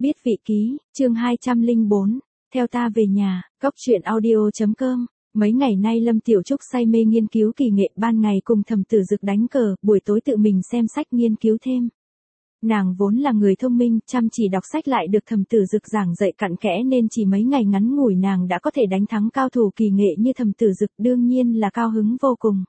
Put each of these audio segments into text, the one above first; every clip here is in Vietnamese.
Biết vị ký, chương 204, theo ta về nhà, góc chuyện audio.com. Mấy ngày nay Lâm Tiểu Trúc say mê nghiên cứu kỳ nghệ, ban ngày cùng Thẩm Tử Dực đánh cờ, buổi tối tự mình xem sách nghiên cứu thêm. Nàng vốn là người thông minh, chăm chỉ đọc sách lại được Thẩm Tử Dực giảng dạy cặn kẽ nên chỉ mấy ngày ngắn ngủi nàng đã có thể đánh thắng cao thủ kỳ nghệ như Thẩm Tử Dực, đương nhiên là cao hứng vô cùng.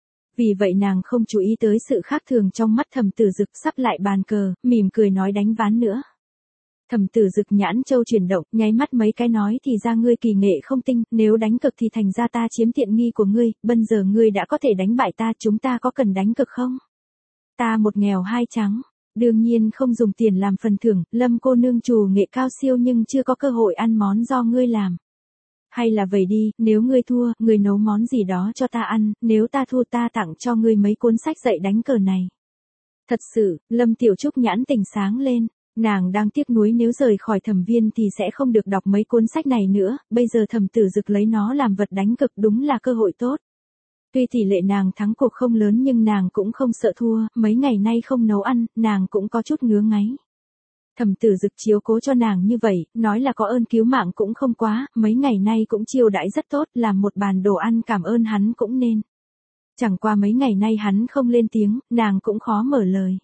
Vì vậy nàng không chú ý tới sự khác thường trong mắt Thẩm Tử Dực, sắp lại bàn cờ, mỉm cười nói đánh ván nữa. Thẩm Tử Dực nhãn châu chuyển động, nháy mắt mấy cái nói thì ra ngươi kỳ nghệ không tinh, nếu đánh cực thì thành ra ta chiếm tiện nghi của ngươi, bây giờ ngươi đã có thể đánh bại ta, chúng ta có cần đánh cực không? Ta một nghèo hai trắng, đương nhiên không dùng tiền làm phần thưởng, Lâm cô nương trù nghệ cao siêu nhưng chưa có cơ hội ăn món do ngươi làm. Hay là vậy đi, nếu ngươi thua, ngươi nấu món gì đó cho ta ăn, nếu ta thua ta tặng cho ngươi mấy cuốn sách dạy đánh cờ này. Thật sự, Lâm Tiểu Trúc nhãn tình sáng lên. Nàng đang tiếc nuối nếu rời khỏi Thẩm viên thì sẽ không được đọc mấy cuốn sách này nữa, bây giờ Thẩm Tử Dực lấy nó làm vật đánh cực đúng là cơ hội tốt. Tuy tỷ lệ nàng thắng cuộc không lớn nhưng nàng cũng không sợ thua, mấy ngày nay không nấu ăn, nàng cũng có chút ngứa ngáy. Thẩm Tử Dực chiếu cố cho nàng như vậy, nói là có ơn cứu mạng cũng không quá, mấy ngày nay cũng chiêu đãi rất tốt, làm một bàn đồ ăn cảm ơn hắn cũng nên. Chẳng qua mấy ngày nay hắn không lên tiếng, nàng cũng khó mở lời.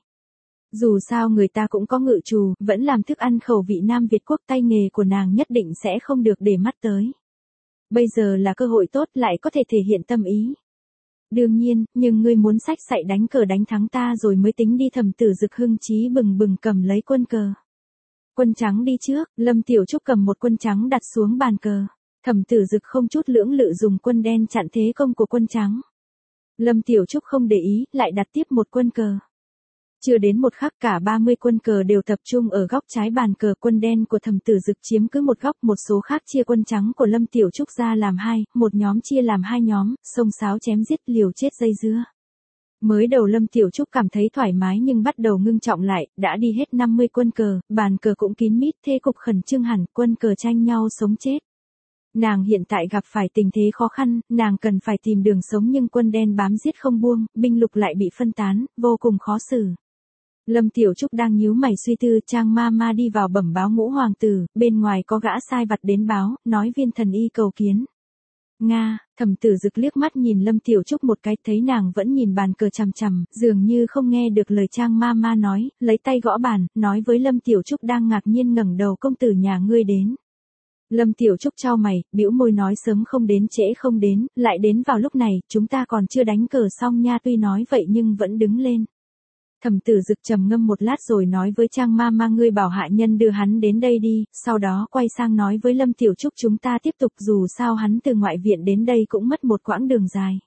Dù sao người ta cũng có ngự trù, vẫn làm thức ăn khẩu vị Nam Việt quốc, tay nghề của nàng nhất định sẽ không được để mắt tới. Bây giờ là cơ hội tốt lại có thể thể hiện tâm ý. Đương nhiên, nhưng ngươi muốn sách dạy đánh cờ đánh thắng ta rồi mới tính đi. Thẩm Tử Dực hưng chí bừng bừng cầm lấy quân cờ. Quân trắng đi trước, Lâm Tiểu Trúc cầm một quân trắng đặt xuống bàn cờ. Thẩm Tử Dực không chút lưỡng lự dùng quân đen chặn thế công của quân trắng. Lâm Tiểu Trúc không để ý, lại đặt tiếp một quân cờ. Chưa đến một khắc cả 30 quân cờ đều tập trung ở góc trái bàn cờ, quân đen của Thẩm Tử Dực chiếm cứ một góc, một số khác chia quân trắng của Lâm Tiểu Trúc ra làm hai, một nhóm chia làm hai nhóm, xông xáo chém giết liều chết dây dưa. Mới đầu Lâm Tiểu Trúc cảm thấy thoải mái nhưng bắt đầu ngưng trọng lại, đã đi hết 50 quân cờ, bàn cờ cũng kín mít, thế cục khẩn trương hẳn, quân cờ tranh nhau sống chết. Nàng hiện tại gặp phải tình thế khó khăn, nàng cần phải tìm đường sống nhưng quân đen bám giết không buông, binh lục lại bị phân tán, vô cùng khó xử. Lâm Tiểu Trúc đang nhíu mày suy tư, Trang Ma đi vào bẩm báo Ngũ hoàng tử, bên ngoài có gã sai vặt đến báo, nói viên thần y cầu kiến. Nga, Thẩm Tử Dực liếc mắt nhìn Lâm Tiểu Trúc một cái, thấy nàng vẫn nhìn bàn cờ chằm chằm, dường như không nghe được lời Trang Ma nói, lấy tay gõ bàn, nói với Lâm Tiểu Trúc đang ngạc nhiên ngẩng đầu, công tử nhà ngươi đến. Lâm Tiểu Trúc chau mày, bĩu môi nói sớm không đến trễ không đến, lại đến vào lúc này, chúng ta còn chưa đánh cờ xong nha, tuy nói vậy nhưng vẫn đứng lên. Thẩm Tử Dực trầm ngâm một lát rồi nói với Trang Ma ngươi bảo hạ nhân đưa hắn đến đây đi, sau đó quay sang nói với Lâm Tiểu Trúc chúng ta tiếp tục, dù sao hắn từ ngoại viện đến đây cũng mất một quãng đường dài.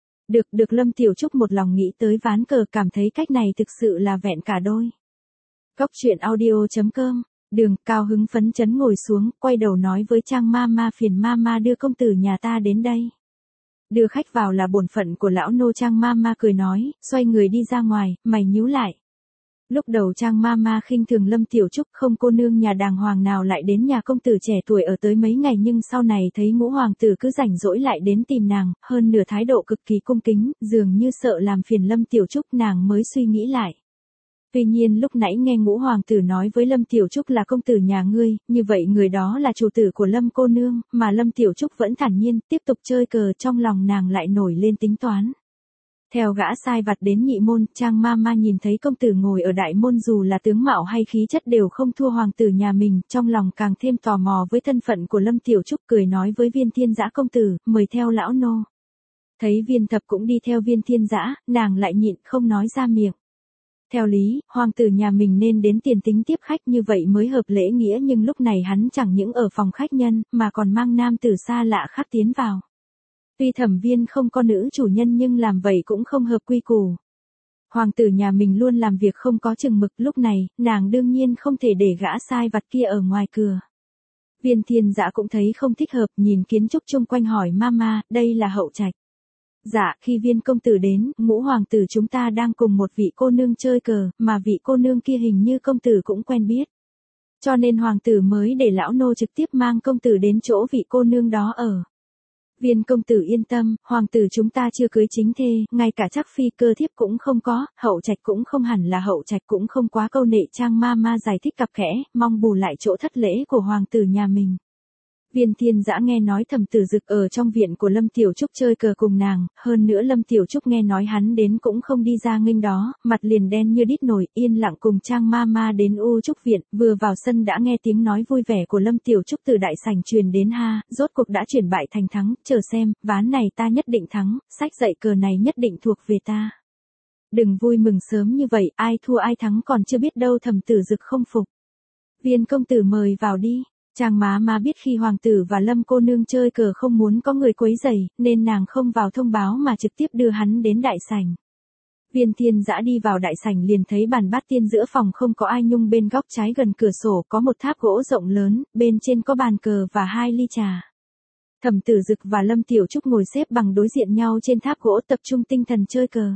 Được Lâm Tiểu Trúc một lòng nghĩ tới ván cờ, cảm thấy cách này thực sự là vẹn cả đôi. Góc chuyện audio.com, Đường cao hứng phấn chấn ngồi xuống, quay đầu nói với Trang Ma phiền Ma đưa công tử nhà ta đến đây. Đưa khách vào là bổn phận của lão nô. Trang Ma cười nói, xoay người đi ra ngoài, mày nhíu lại. Lúc đầu Trang Ma khinh thường Lâm Tiểu Trúc, không cô nương nhà đàng hoàng nào lại đến nhà công tử trẻ tuổi ở tới mấy ngày, nhưng sau này thấy Ngũ hoàng tử cứ rảnh rỗi lại đến tìm nàng, hơn nửa thái độ cực kỳ cung kính, dường như sợ làm phiền Lâm Tiểu Trúc, nàng mới suy nghĩ lại. Tuy nhiên lúc nãy nghe Ngũ hoàng tử nói với Lâm Tiểu Trúc là công tử nhà ngươi, như vậy người đó là chủ tử của Lâm cô nương, mà Lâm Tiểu Trúc vẫn thản nhiên, tiếp tục chơi cờ, trong lòng nàng lại nổi lên tính toán. Theo gã sai vặt đến nhị môn, Trang Ma nhìn thấy công tử ngồi ở đại môn, dù là tướng mạo hay khí chất đều không thua hoàng tử nhà mình, trong lòng càng thêm tò mò với thân phận của Lâm Tiểu Trúc, cười nói với Viên Thiên Dã công tử, mời theo lão nô. Thấy Viên Thập cũng đi theo Viên Thiên Dã, nàng lại nhịn không nói ra miệng. Theo lý, hoàng tử nhà mình nên đến tiền tính tiếp khách như vậy mới hợp lễ nghĩa, nhưng lúc này hắn chẳng những ở phòng khách nhân, mà còn mang nam tử xa lạ khác tiến vào. Tuy Thẩm viên không có nữ chủ nhân nhưng làm vậy cũng không hợp quy củ. Hoàng tử nhà mình luôn làm việc không có chừng mực, lúc này, nàng đương nhiên không thể để gã sai vặt kia ở ngoài cửa. Viên Thiên Dã cũng thấy không thích hợp, nhìn kiến trúc chung quanh hỏi Ma, đây là hậu trạch. Dạ, khi Viên công tử đến, Ngũ hoàng tử chúng ta đang cùng một vị cô nương chơi cờ, mà vị cô nương kia hình như công tử cũng quen biết. Cho nên hoàng tử mới để lão nô trực tiếp mang công tử đến chỗ vị cô nương đó ở. Viên công tử yên tâm, hoàng tử chúng ta chưa cưới chính thê, ngay cả chắc phi cơ thiếp cũng không có, hậu trạch cũng không hẳn là hậu trạch cũng không quá câu nệ. Trang ma ma giải thích cặp kẽ, mong bù lại chỗ thất lễ của hoàng tử nhà mình. Viên Thiên Dã nghe nói Thẩm Tử Dực ở trong viện của Lâm Tiểu Trúc chơi cờ cùng nàng, hơn nữa Lâm Tiểu Trúc nghe nói hắn đến cũng không đi ra nghênh đó, mặt liền đen như đít nổi, yên lặng cùng Trang ma ma đến U Trúc viện, vừa vào sân đã nghe tiếng nói vui vẻ của Lâm Tiểu Trúc từ đại sảnh truyền đến ha, rốt cuộc đã chuyển bại thành thắng, chờ xem, ván này ta nhất định thắng, sách dạy cờ này nhất định thuộc về ta. Đừng vui mừng sớm như vậy, ai thua ai thắng còn chưa biết đâu. Thẩm Tử Dực không phục. Viên công tử mời vào đi. Trang má má biết khi hoàng tử và Lâm cô nương chơi cờ không muốn có người quấy rầy, nên nàng không vào thông báo mà trực tiếp đưa hắn đến đại sảnh. Viên Thiên Dã đi vào đại sảnh liền thấy bàn bát tiên giữa phòng không có ai, nhung bên góc trái gần cửa sổ có một tháp gỗ rộng lớn, bên trên có bàn cờ và 2 ly trà. Thẩm Tử Dực và Lâm Tiểu Trúc ngồi xếp bằng đối diện nhau trên tháp gỗ tập trung tinh thần chơi cờ.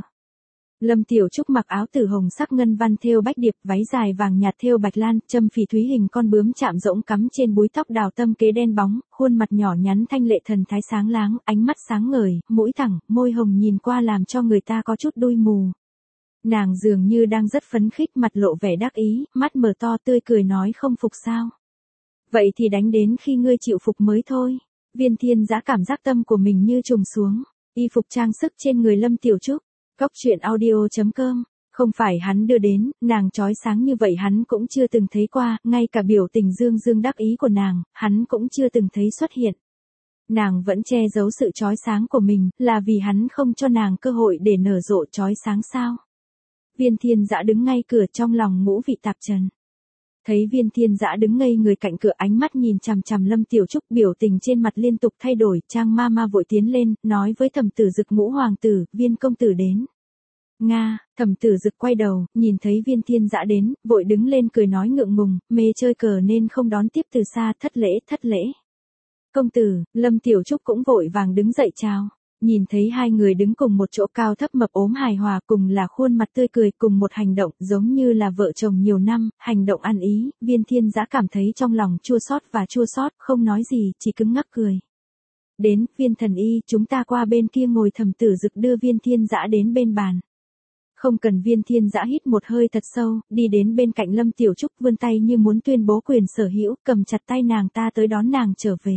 Lâm Tiểu Trúc mặc áo tử hồng sắc ngân văn thêu bách điệp, váy dài vàng nhạt thêu bạch lan, châm phỉ thúy hình con bướm chạm rỗng cắm trên búi tóc đào tâm kế đen bóng, khuôn mặt nhỏ nhắn thanh lệ thần thái sáng láng, ánh mắt sáng ngời, mũi thẳng, môi hồng nhìn qua làm cho người ta có chút đuôi mù. Nàng dường như đang rất phấn khích, mặt lộ vẻ đắc ý, mắt mở to tươi cười nói không phục sao? Vậy thì đánh đến khi ngươi chịu phục mới thôi. Viên Thiên Dã cảm giác tâm của mình như trùng xuống, y phục trang sức trên người Lâm Tiểu Trúc. Góc truyện audio.com, không phải hắn đưa đến, nàng chói sáng như vậy hắn cũng chưa từng thấy qua, ngay cả biểu tình dương dương đắc ý của nàng, hắn cũng chưa từng thấy xuất hiện. Nàng vẫn che giấu sự chói sáng của mình, là vì hắn không cho nàng cơ hội để nở rộ chói sáng sao? Viên Thiên Dã đứng ngay cửa, trong lòng ngũ vị tạp trần. Thấy Viên Thiên Dã đứng ngây người cạnh cửa, ánh mắt nhìn chằm chằm Lâm Tiểu Trúc, biểu tình trên mặt liên tục thay đổi, Trang ma ma vội tiến lên, nói với Thẩm Tử Dực, ngũ hoàng tử, Viên công tử đến. Nga, Thẩm Tử Dực quay đầu, nhìn thấy Viên Thiên Dã đến, vội đứng lên cười nói ngượng ngùng, mê chơi cờ nên không đón tiếp từ xa, thất lễ. Công tử, Lâm Tiểu Trúc cũng vội vàng đứng dậy chào. Nhìn thấy hai người đứng cùng một chỗ, cao thấp mập ốm hài hòa, cùng là khuôn mặt tươi cười, cùng một hành động giống như là vợ chồng nhiều năm, hành động ăn ý, Viên Thiên Dã cảm thấy trong lòng chua xót, không nói gì, chỉ cứng ngắc cười. Đến, Viên thần y, chúng ta qua bên kia ngồi. Thẩm Tử Dực đưa Viên Thiên Dã đến bên bàn. Không cần. Viên Thiên Dã hít một hơi thật sâu, đi đến bên cạnh Lâm Tiểu Trúc, vươn tay như muốn tuyên bố quyền sở hữu, cầm chặt tay nàng ta tới đón nàng trở về.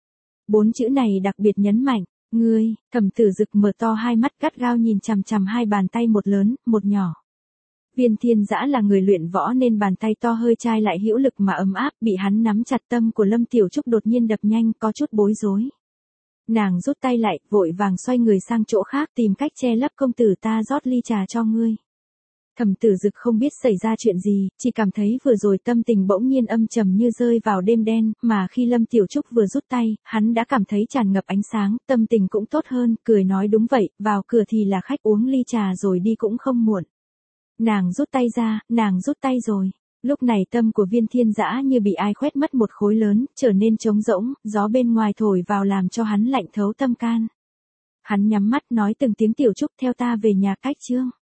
4 chữ này đặc biệt nhấn mạnh. Ngươi. Thẩm Tử Dực mở to hai mắt gắt gao nhìn chằm chằm hai bàn tay, một lớn, một nhỏ. Viên Thiên Dã là người luyện võ nên bàn tay to hơi chai lại hữu lực mà ấm áp, bị hắn nắm chặt, tâm của Lâm Tiểu Trúc đột nhiên đập nhanh, có chút bối rối. Nàng rút tay lại, vội vàng xoay người sang chỗ khác, tìm cách che lấp. Công tử, ta rót ly trà cho ngươi. Thẩm Tử Dực không biết xảy ra chuyện gì, chỉ cảm thấy vừa rồi tâm tình bỗng nhiên âm trầm như rơi vào đêm đen, mà khi Lâm Tiểu Trúc vừa rút tay, hắn đã cảm thấy tràn ngập ánh sáng, tâm tình cũng tốt hơn, cười nói đúng vậy, vào cửa thì là khách, uống ly trà rồi đi cũng không muộn. Nàng rút tay rồi. Lúc này tâm của Viên Thiên Dã như bị ai khoét mất một khối lớn, trở nên trống rỗng, gió bên ngoài thổi vào làm cho hắn lạnh thấu tâm can. Hắn nhắm mắt nói từng tiếng, Tiểu Trúc theo ta về nhà. Cách chương